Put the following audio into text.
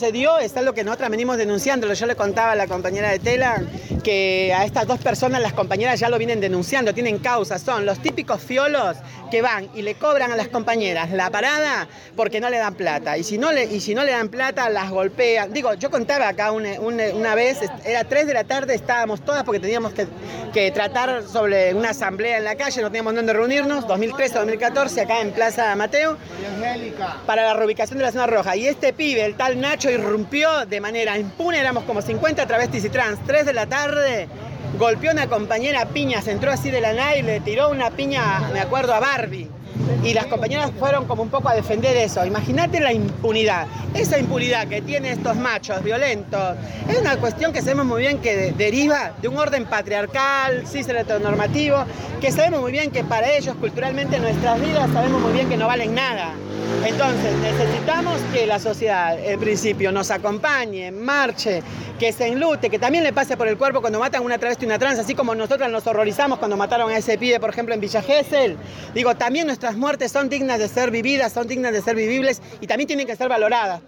Se dio, es algo que nosotras venimos denunciando. Yo le contaba a la compañera de Tela que a estas dos personas las compañeras ya lo vienen denunciando, tienen causa, son los típicos fiolos que van y le cobran a las compañeras la parada porque no le dan plata, y si no le dan plata las golpean. Digo, yo contaba acá una vez, era 3 de la tarde, estábamos todas porque teníamos que tratar sobre una asamblea en la calle, no teníamos dónde reunirnos, 2013-2014, acá en Plaza Mateo, para la reubicación de la zona roja, y este pibe, el tal Nacho, irrumpió de manera impune, éramos como 50 travestis y trans, 3 de la tarde, golpeó a una compañera a piñas, entró así de la nada y le tiró una piña, me acuerdo, a Barbie. Y las compañeras fueron como un poco a defender eso. Imagínate la impunidad, esa impunidad que tienen estos machos violentos. Es una cuestión que sabemos muy bien que deriva de un orden patriarcal, cis heteronormativo, que sabemos muy bien que para ellos culturalmente nuestras vidas sabemos muy bien que no valen nada. Entonces necesitamos que la sociedad, en principio, nos acompañe, marche, que se enlute, que también le pase por el cuerpo cuando matan a una travesti y una trans, así como nosotras nos horrorizamos cuando mataron a ese pibe, por ejemplo, en Villa Gesell. Digo, también nuestras muertes son dignas de ser vividas, son dignas de ser vivibles y también tienen que ser valoradas.